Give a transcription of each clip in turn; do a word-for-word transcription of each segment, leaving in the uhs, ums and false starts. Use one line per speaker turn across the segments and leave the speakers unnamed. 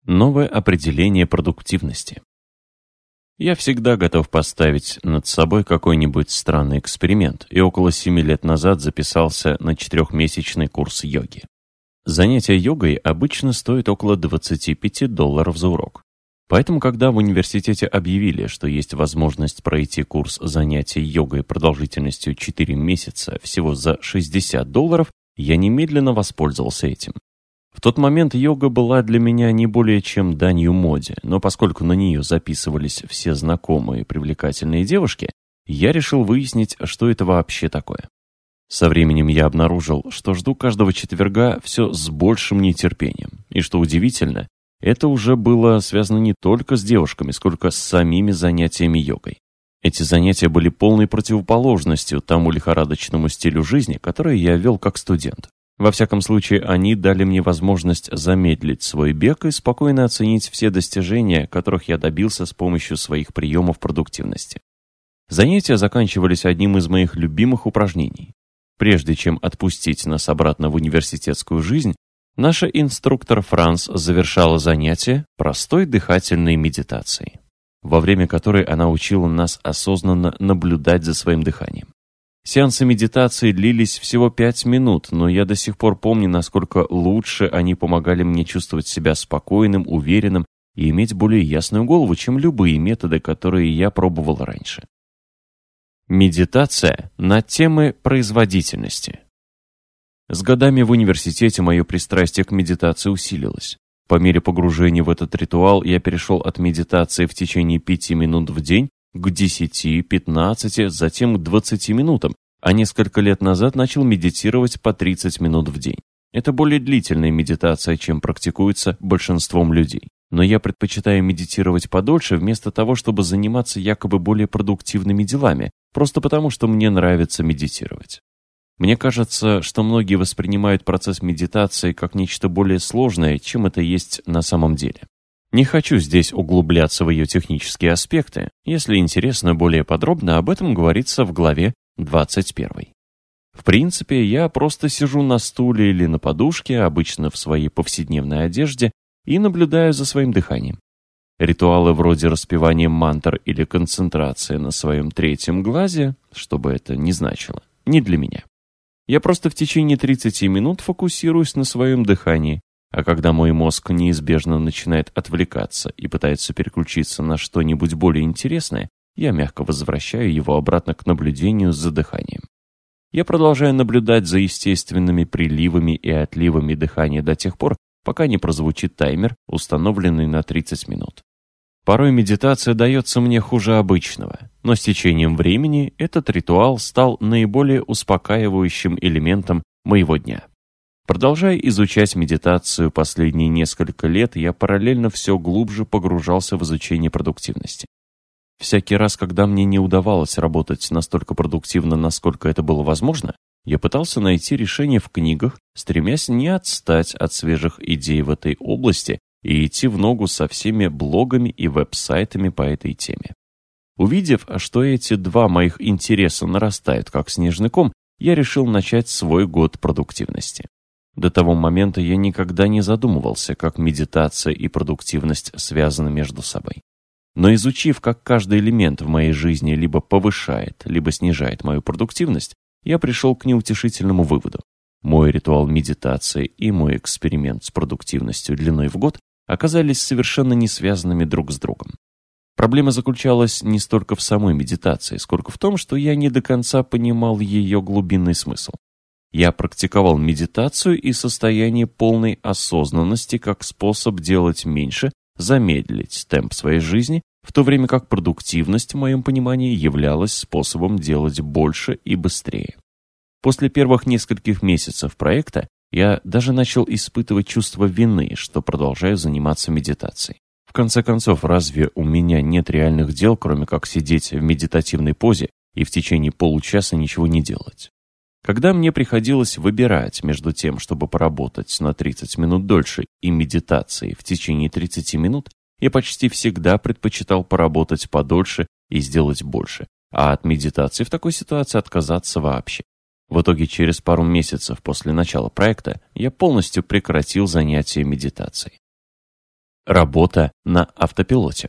Новое определение продуктивности. Я всегда готов поставить над собой какой-нибудь странный эксперимент, и около семи лет назад записался на четырехмесячный курс йоги. Занятия йогой обычно стоят около двадцати пяти долларов за урок. Поэтому, когда в университете объявили, что есть возможность пройти курс занятий йогой продолжительностью четыре месяца всего за шестьдесят долларов, я немедленно воспользовался этим. В тот момент йога была для меня не более чем данью моде, но поскольку на нее записывались все знакомые привлекательные девушки, я решил выяснить, что это вообще такое. Со временем я обнаружил, что жду каждого четверга все с большим нетерпением. И что удивительно, это уже было связано не только с девушками, сколько с самими занятиями йогой. Эти занятия были полной противоположностью тому лихорадочному стилю жизни, который я вел как студент. Во всяком случае, они дали мне возможность замедлить свой бег и спокойно оценить все достижения, которых я добился с помощью своих приемов продуктивности. Занятия заканчивались одним из моих любимых упражнений. Прежде чем отпустить нас обратно в университетскую жизнь, наша инструктор Франс завершала занятие простой дыхательной медитацией, во время которой она учила нас осознанно наблюдать за своим дыханием. Сеансы медитации длились всего пять минут, но я до сих пор помню, насколько лучше они помогали мне чувствовать себя спокойным, уверенным и иметь более ясную голову, чем любые методы, которые я пробовал раньше. Медитация на темы производительности. С годами в университете мое пристрастие к медитации усилилось. По мере погружения в этот ритуал я перешел от медитации в течение пяти минут в день к десяти, пятнадцати, затем к двадцати минутам, а несколько лет назад начал медитировать по тридцать минут в день. Это более длительная медитация, чем практикуется большинством людей. Но я предпочитаю медитировать подольше, вместо того, чтобы заниматься якобы более продуктивными делами, просто потому, что мне нравится медитировать. Мне кажется, что многие воспринимают процесс медитации как нечто более сложное, чем это есть на самом деле. Не хочу здесь углубляться в ее технические аспекты. Если интересно более подробно, об этом говорится в главе двадцать первой. В принципе, я просто сижу на стуле или на подушке, обычно в своей повседневной одежде, и наблюдаю за своим дыханием. Ритуалы вроде распевания мантр или концентрации на своем третьем глазе, что бы это ни значило, не для меня. Я просто в течение тридцати минут фокусируюсь на своем дыхании, а когда мой мозг неизбежно начинает отвлекаться и пытается переключиться на что-нибудь более интересное, я мягко возвращаю его обратно к наблюдению за дыханием. Я продолжаю наблюдать за естественными приливами и отливами дыхания до тех пор, пока не прозвучит таймер, установленный на тридцать минут. Порой медитация дается мне хуже обычного, но с течением времени этот ритуал стал наиболее успокаивающим элементом моего дня. Продолжая изучать медитацию последние несколько лет, я параллельно все глубже погружался в изучение продуктивности. Всякий раз, когда мне не удавалось работать настолько продуктивно, насколько это было возможно, я пытался найти решение в книгах, стремясь не отстать от свежих идей в этой области и идти в ногу со всеми блогами и веб-сайтами по этой теме. Увидев, что эти два моих интереса нарастают как снежный ком, я решил начать свой год продуктивности. До того момента я никогда не задумывался, как медитация и продуктивность связаны между собой. Но изучив, как каждый элемент в моей жизни либо повышает, либо снижает мою продуктивность, я пришел к неутешительному выводу. Мой ритуал медитации и мой эксперимент с продуктивностью длиной в год оказались совершенно не связанными друг с другом. Проблема заключалась не столько в самой медитации, сколько в том, что я не до конца понимал ее глубинный смысл. Я практиковал медитацию и состояние полной осознанности как способ делать меньше, замедлить темп своей жизни, в то время как продуктивность, в моем понимании, являлась способом делать больше и быстрее. После первых нескольких месяцев проекта я даже начал испытывать чувство вины, что продолжаю заниматься медитацией. В конце концов, разве у меня нет реальных дел, кроме как сидеть в медитативной позе и в течение получаса ничего не делать? Когда мне приходилось выбирать между тем, чтобы поработать на тридцать минут дольше, и медитацией в течение тридцати минут, я почти всегда предпочитал поработать подольше и сделать больше, а от медитации в такой ситуации отказаться вообще. В итоге, через пару месяцев после начала проекта я полностью прекратил занятия медитацией. Работа на автопилоте.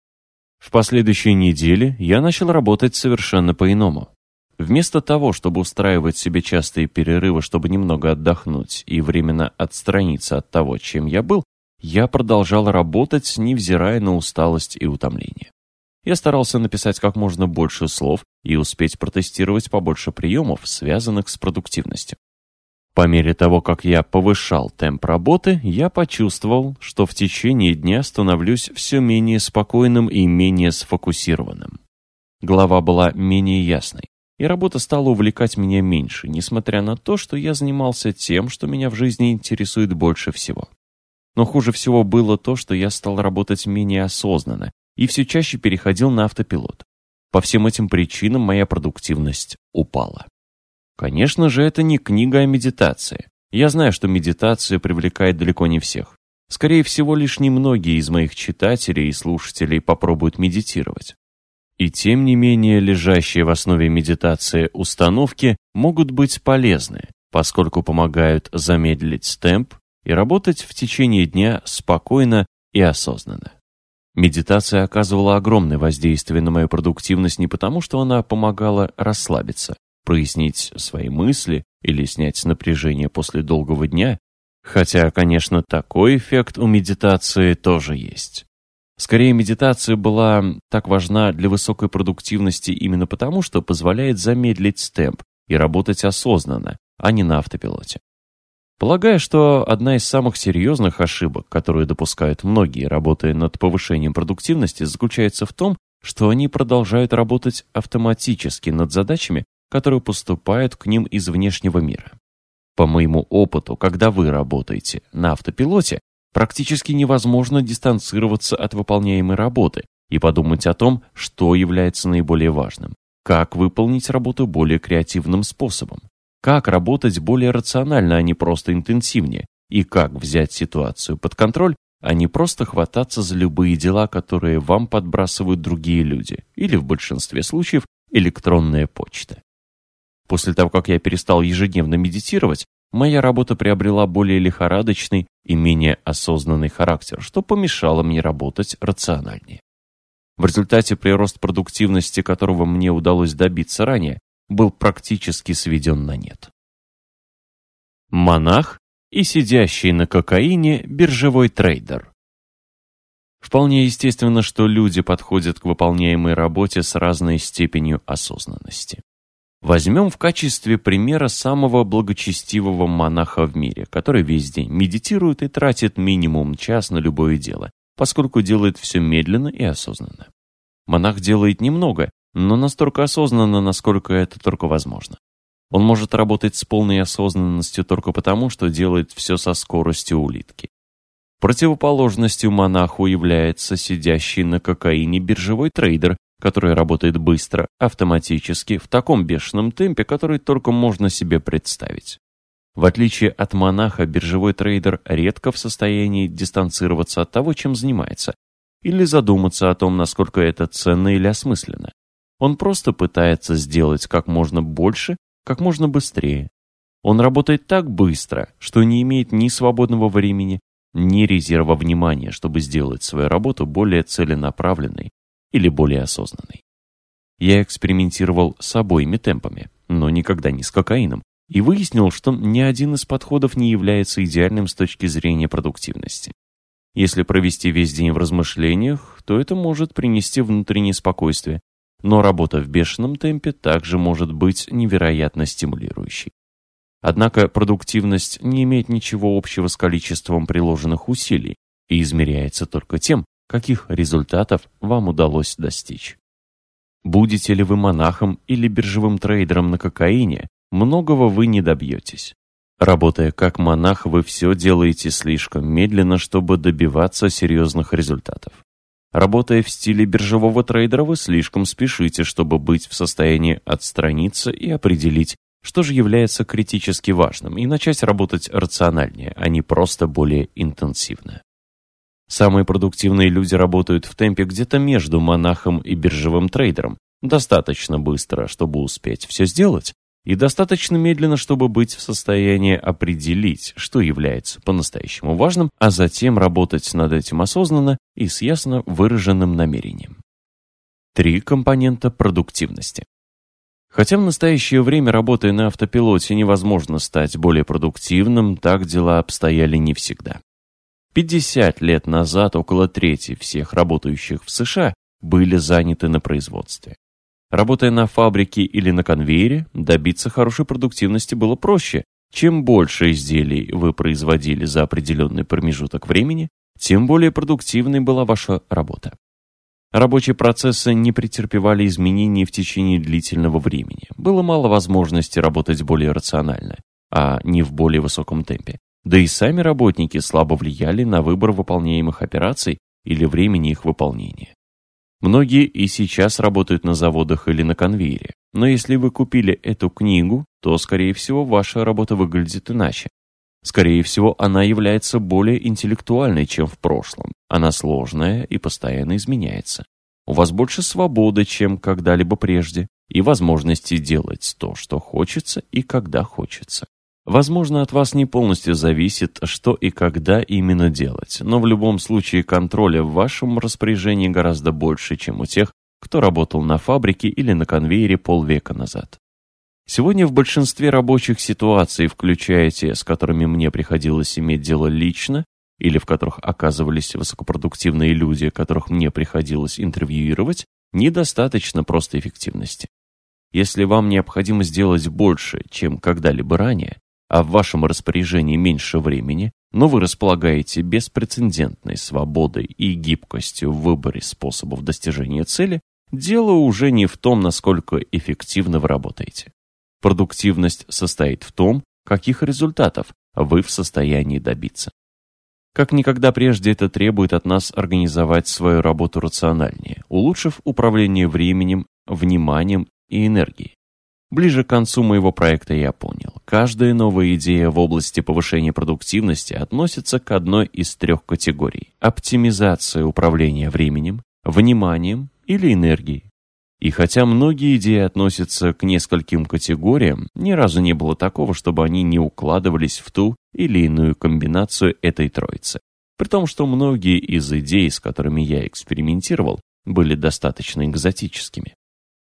В последующие недели я начал работать совершенно по-иному. Вместо того, чтобы устраивать себе частые перерывы, чтобы немного отдохнуть и временно отстраниться от того, чем я был, я продолжал работать, невзирая на усталость и утомление. Я старался написать как можно больше слов и успеть протестировать побольше приемов, связанных с продуктивностью. По мере того, как я повышал темп работы, я почувствовал, что в течение дня становлюсь все менее спокойным и менее сфокусированным. Голова была менее ясной, и работа стала увлекать меня меньше, несмотря на то, что я занимался тем, что меня в жизни интересует больше всего. Но хуже всего было то, что я стал работать менее осознанно и все чаще переходил на автопилот. По всем этим причинам моя продуктивность упала. Конечно же, это не книга о медитации. Я знаю, что медитация привлекает далеко не всех. Скорее всего, лишь немногие из моих читателей и слушателей попробуют медитировать. И тем не менее, лежащие в основе медитации установки могут быть полезны, поскольку помогают замедлить темп и работать в течение дня спокойно и осознанно. Медитация оказывала огромное воздействие на мою продуктивность не потому, что она помогала расслабиться, прояснить свои мысли или снять напряжение после долгого дня, хотя, конечно, такой эффект у медитации тоже есть. Скорее, медитация была так важна для высокой продуктивности именно потому, что позволяет замедлить темп и работать осознанно, а не на автопилоте. Полагаю, что одна из самых серьезных ошибок, которую допускают многие, работая над повышением продуктивности, заключается в том, что они продолжают работать автоматически над задачами, которые поступают к ним из внешнего мира. По моему опыту, когда вы работаете на автопилоте, практически невозможно дистанцироваться от выполняемой работы и подумать о том, что является наиболее важным, как выполнить работу более креативным способом, как работать более рационально, а не просто интенсивнее, и как взять ситуацию под контроль, а не просто хвататься за любые дела, которые вам подбрасывают другие люди, или в большинстве случаев электронная почта. После того, как я перестал ежедневно медитировать, моя работа приобрела более лихорадочный и менее осознанный характер, что помешало мне работать рациональнее. В результате прирост продуктивности, которого мне удалось добиться ранее, был практически сведен на нет. Монах и сидящий на кокаине биржевой трейдер. Вполне естественно, что люди подходят к выполняемой работе с разной степенью осознанности. Возьмем в качестве примера самого благочестивого монаха в мире, который весь день медитирует и тратит минимум час на любое дело, поскольку делает все медленно и осознанно. Монах делает немного, но настолько осознанно, насколько это только возможно. Он может работать с полной осознанностью только потому, что делает все со скоростью улитки. Противоположностью монаху является сидящий на кокаине биржевой трейдер, который работает быстро, автоматически, в таком бешеном темпе, который только можно себе представить. В отличие от монаха, биржевой трейдер редко в состоянии дистанцироваться от того, чем занимается, или задуматься о том, насколько это ценно или осмысленно. Он просто пытается сделать как можно больше, как можно быстрее. Он работает так быстро, что не имеет ни свободного времени, ни резерва внимания, чтобы сделать свою работу более целенаправленной или более осознанной. Я экспериментировал с обоими темпами, но никогда не с кокаином, и выяснил, что ни один из подходов не является идеальным с точки зрения продуктивности. Если провести весь день в размышлениях, то это может принести внутреннее спокойствие, но работа в бешеном темпе также может быть невероятно стимулирующей. Однако продуктивность не имеет ничего общего с количеством приложенных усилий и измеряется только тем, каких результатов вам удалось достичь. Будете ли вы монахом или биржевым трейдером на кокаине, многого вы не добьетесь. Работая как монах, вы все делаете слишком медленно, чтобы добиваться серьезных результатов. Работая в стиле биржевого трейдера, вы слишком спешите, чтобы быть в состоянии отстраниться и определить, что же является критически важным, и начать работать рациональнее, а не просто более интенсивно. Самые продуктивные люди работают в темпе где-то между монахом и биржевым трейдером, достаточно быстро, чтобы успеть все сделать, и достаточно медленно, чтобы быть в состоянии определить, что является по-настоящему важным, а затем работать над этим осознанно и с ясно выраженным намерением. Три компонента продуктивности. Хотя в настоящее время, работая на автопилоте, невозможно стать более продуктивным, так дела обстояли не всегда. пятьдесят лет назад около трети всех работающих в США были заняты на производстве. Работая на фабрике или на конвейере, добиться хорошей продуктивности было проще. Чем больше изделий вы производили за определенный промежуток времени, тем более продуктивной была ваша работа. Рабочие процессы не претерпевали изменений в течение длительного времени. Было мало возможности работать более рационально, а не в более высоком темпе. Да и сами работники слабо влияли на выбор выполняемых операций или времени их выполнения. Многие и сейчас работают на заводах или на конвейере, но если вы купили эту книгу, то, скорее всего, ваша работа выглядит иначе. Скорее всего, она является более интеллектуальной, чем в прошлом. Она сложная и постоянно изменяется. У вас больше свободы, чем когда-либо прежде, и возможности делать то, что хочется и когда хочется. Возможно, от вас не полностью зависит, что и когда именно делать, но в любом случае контроля в вашем распоряжении гораздо больше, чем у тех, кто работал на фабрике или на конвейере полвека назад. Сегодня в большинстве рабочих ситуаций, включая те, с которыми мне приходилось иметь дело лично, или в которых оказывались высокопродуктивные люди, которых мне приходилось интервьюировать, недостаточно просто эффективности. Если вам необходимо сделать больше, чем когда-либо ранее, а в вашем распоряжении меньше времени, но вы располагаете беспрецедентной свободой и гибкостью в выборе способов достижения цели, дело уже не в том, насколько эффективно вы работаете. Продуктивность состоит в том, каких результатов вы в состоянии добиться. Как никогда прежде это требует от нас организовать свою работу рациональнее, улучшив управление временем, вниманием и энергией. Ближе к концу моего проекта я понял, каждая новая идея в области повышения продуктивности относится к одной из трех категорий – оптимизация управления временем, вниманием или энергией. И хотя многие идеи относятся к нескольким категориям, ни разу не было такого, чтобы они не укладывались в ту или иную комбинацию этой троицы. При том, что многие из идей, с которыми я экспериментировал, были достаточно экзотическими.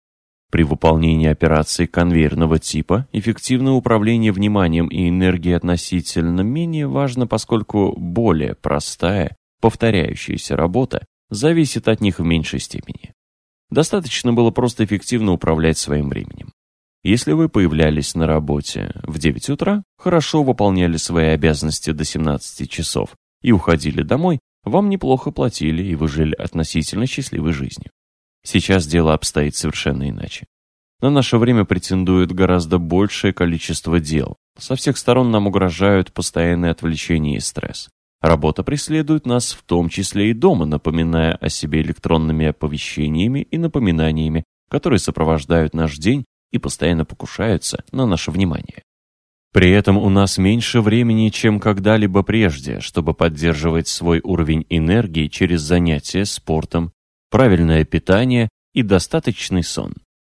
При выполнении операций конвейерного типа эффективное управление вниманием и энергией относительно менее важно, поскольку более простая, повторяющаяся работа зависит от них в меньшей степени. Достаточно было просто эффективно управлять своим временем. Если вы появлялись на работе в девять утра, хорошо выполняли свои обязанности до семнадцати часов и уходили домой, вам неплохо платили и вы жили относительно счастливой жизнью. Сейчас дело обстоит совершенно иначе. На наше время претендует гораздо большее количество дел. Со всех сторон нам угрожают постоянные отвлечения и стресс. Работа преследует нас в том числе и дома, напоминая о себе электронными оповещениями и напоминаниями, которые сопровождают наш день и постоянно покушаются на наше внимание. При этом у нас меньше времени, чем когда-либо прежде, чтобы поддерживать свой уровень энергии через занятия спортом, правильное питание и достаточный сон.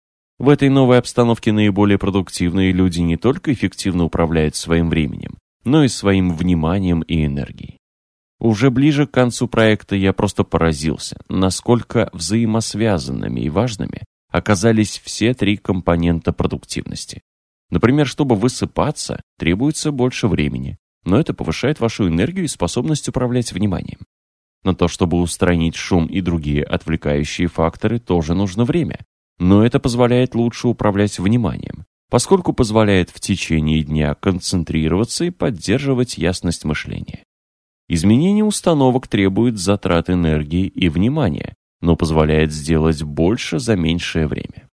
В этой новой обстановке наиболее продуктивные люди не только эффективно управляют своим временем, но и своим вниманием и энергией. Уже ближе к концу проекта я просто поразился, насколько взаимосвязанными и важными оказались все три компонента продуктивности. Например, чтобы высыпаться, требуется больше времени, но это повышает вашу энергию и способность управлять вниманием. На то, чтобы устранить шум и другие отвлекающие факторы, тоже нужно время, но это позволяет лучше управлять вниманием, поскольку позволяет в течение дня концентрироваться и поддерживать ясность мышления. Изменение установок требует затрат энергии и внимания, но позволяет сделать больше за меньшее время.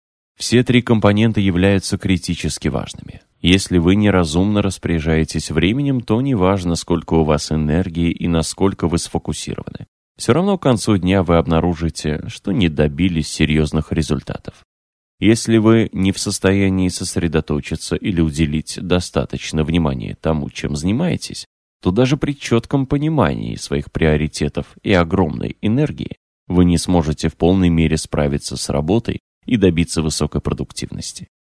Все три компонента являются критически важными. Если вы неразумно распоряжаетесь временем, то неважно, сколько у вас энергии и насколько вы сфокусированы. Все равно к концу дня вы обнаружите, что не добились серьезных результатов. Если вы не в состоянии сосредоточиться или уделить достаточно внимания тому, чем занимаетесь, то даже при четком понимании своих приоритетов и огромной энергии вы не сможете в полной мере справиться с работой и добиться высокой продуктивности.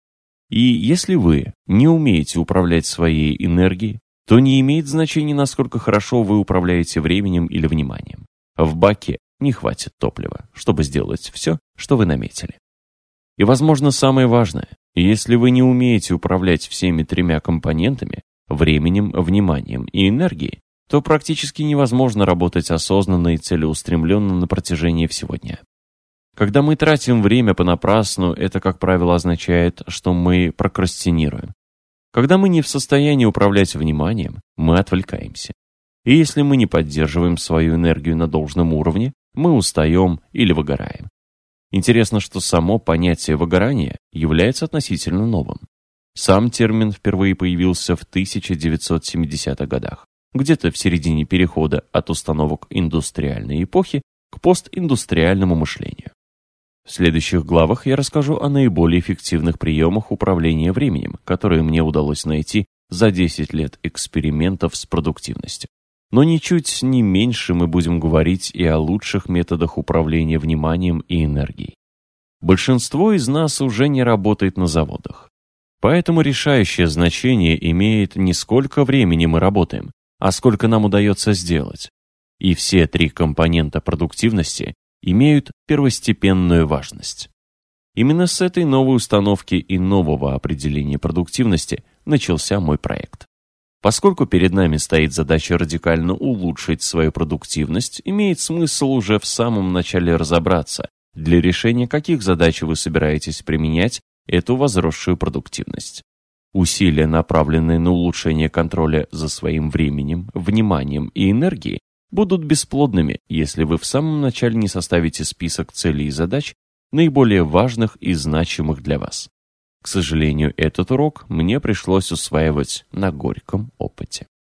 И если вы не умеете управлять своей энергией, то не имеет значения, насколько хорошо вы управляете временем или вниманием. В баке не хватит топлива, чтобы сделать все, что вы наметили. И, возможно, самое важное, если вы не умеете управлять всеми тремя компонентами, временем, вниманием и энергией, то практически невозможно работать осознанно и целеустремленно на протяжении всего дня. Когда мы тратим время понапрасну, это, как правило, означает, что мы прокрастинируем. Когда мы не в состоянии управлять вниманием, мы отвлекаемся. И если мы не поддерживаем свою энергию на должном уровне, мы устаем или выгораем. Интересно, что само понятие выгорания является относительно новым. Сам термин впервые появился в тысяча девятьсот семидесятых годах, где-то в середине перехода от установок индустриальной эпохи к постиндустриальному мышлению. В следующих главах я расскажу о наиболее эффективных приемах управления временем, которые мне удалось найти за десять лет экспериментов с продуктивностью. Но ничуть не меньше мы будем говорить и о лучших методах управления вниманием и энергией. Большинство из нас уже не работает на заводах. Поэтому решающее значение имеет не сколько времени мы работаем, а сколько нам удается сделать. И все три компонента продуктивности имеют первостепенную важность. Именно с этой новой установки и нового определения продуктивности начался мой проект. Поскольку перед нами стоит задача радикально улучшить свою продуктивность, имеет смысл уже в самом начале разобраться, для решения каких задач вы собираетесь применять эту возросшую продуктивность. Усилия, направленные на улучшение контроля за своим временем, вниманием и энергией, будут бесплодными, если вы в самом начале не составите список целей и задач, наиболее важных и значимых для вас. К сожалению, этот урок мне пришлось усваивать на горьком опыте.